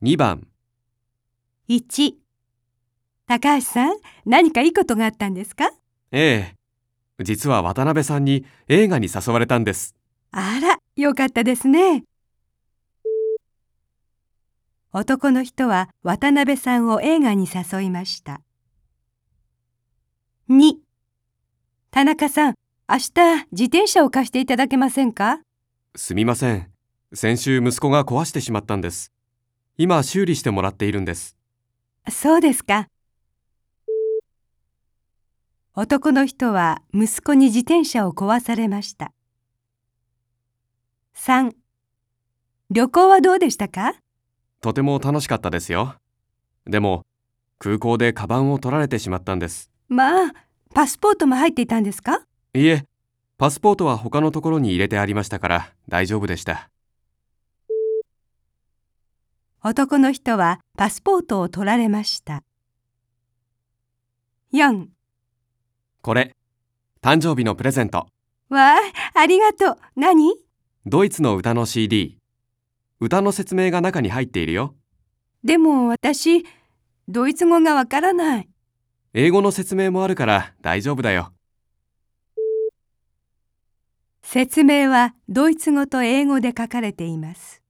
2番、 1、高橋さん、何かいいことがあったんですか？ ええ、実は渡辺さんに映画に誘われたんです。 あら、よかったですね。男の人は渡辺さんを映画に誘いました。2、田中さん、明日自転車を貸していただけませんか？ すみません。先週息子が壊してしまったんです。今修理してもらっているんです。 そうですか。男の人は息子に自転車を壊されました。3、旅行はどうでしたか？ とても楽しかったですよ。でも、空港でカバンを取られてしまったんです。 まあ、パスポートも入っていたんですか？ いえ、パスポートは他のところに入れてありましたから大丈夫でした。 男の人はパスポートを取られました。4、 これ、誕生日のプレゼント。 わあ、ありがとう。何？ ドイツの歌の CD。歌の説明が中に入っているよ。 でも私、ドイツ語がわからない。 英語の説明もあるから大丈夫だよ。 説明はドイツ語と英語で書かれています。